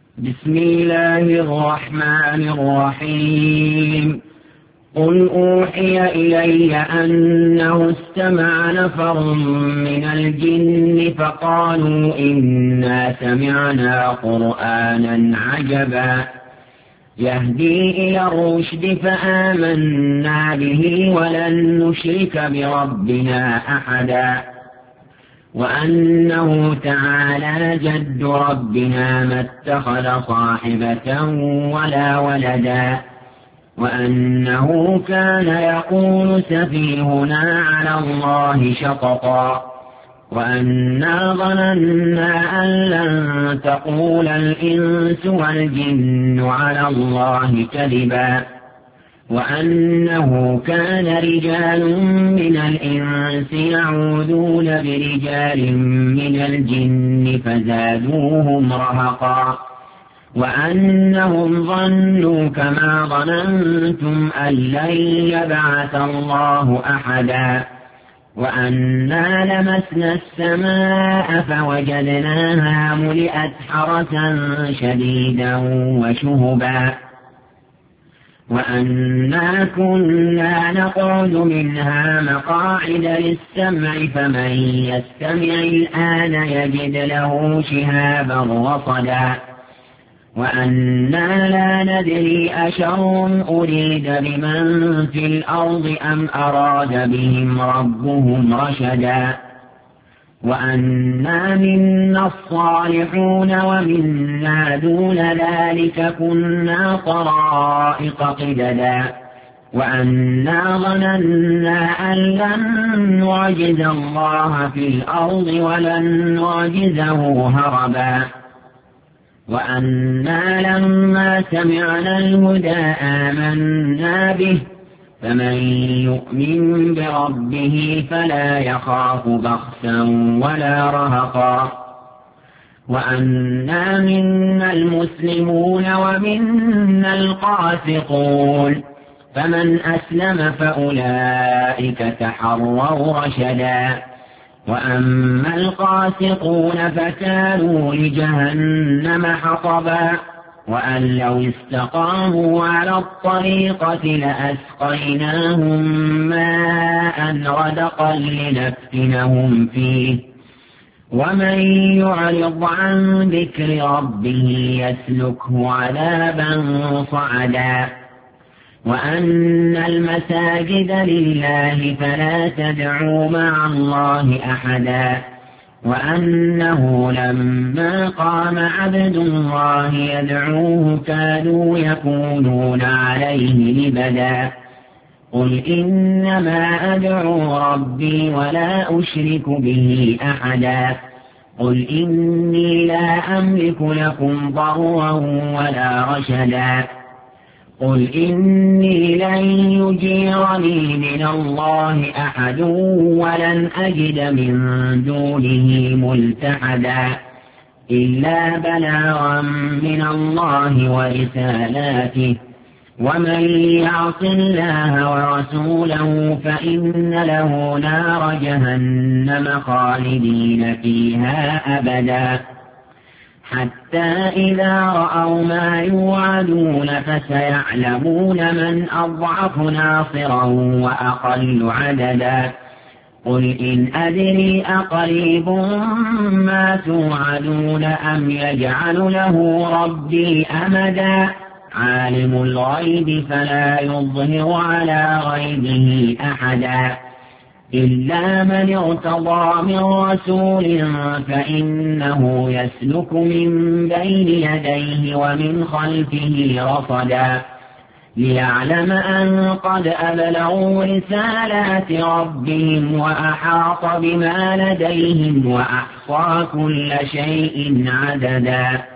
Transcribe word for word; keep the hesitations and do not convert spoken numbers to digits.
بسم الله الرحمن الرحيم. قل أوحي إلي أنه استمع نفر من الجن فقالوا إنا سمعنا قرآنا عجبا يهدي إلى الرشد فآمنا به ولن نشرك بربنا أحدا وأنه تعالى جد ربنا ما اتخذ صاحبة ولا ولدا وأنه كان يقول سفيهنا على الله شططا وأنا ظننا أن لن تقول الإنس والجن على الله كذبا وأنه كان رجال من الإنس يعوذون برجال من الجن فزادوهم رهقا وأنهم ظنوا كما ظننتم أن لن يبعث الله أحدا وأنا لمسنا السماء فوجدناها ملئت حرسا شديدا وشهبا وأنا كنا نقعد منها مقاعد للسمع فمن يستمع الآن يجد له شهابا رصدا وأنا لا ندري أشر أريد بمن في الأرض أم أراد بهم ربهم رشدا وأنا منا الصالحون ومنا دون ذلك كنا طرائق قددا وأنا ظننا أن لن نعجز الله في الأرض ولن نعجزه هربا وأنا لما سمعنا الهدى آمنا به فمن يؤمن بربه فلا يخاف بخسا ولا رهقا وأنا منا المسلمون ومنا القاسطون فمن أسلم فأولئك تحروا رشدا وأما القاسطون فكانوا لجهنم حطبا وأن لو استقاموا على الطريقة لأسقيناهم ماء غدقا لنفتنهم فيه ومن يعرض عن ذكر ربه يسلكه عذابا صعدا وأن المساجد لله فلا تدعوا مع الله أحدا وأنه لما قام عبد الله يدعوه كانوا يكونون عليه لبدا قل إنما أدعو ربي ولا أشرك به أحدا قل إني لا أملك لكم ضرا ولا رشدا قل إني لن يجيرني من الله أحد ولن أجد من دونه ملتحدا إلا بلاغا من الله ورسالاته ومن يعص الله ورسوله فإن له نار جهنم خالدين فيها أبدا حتى إذا رأوا ما يوعدون فسيعلمون من أضعف ناصرا وأقل عددا قل إن أدري أقريب ما توعدون أم يجعل له ربي أمدا عالم الغيب فلا يظهر على غيبه أحدا إلا من ارتضى من رسول فإنه يسلك من بين يديه ومن خلفه رصدا ليعلم أن قد أبلغوا رسالات ربهم وأحاط بما لديهم وأحصى كل شيء عددا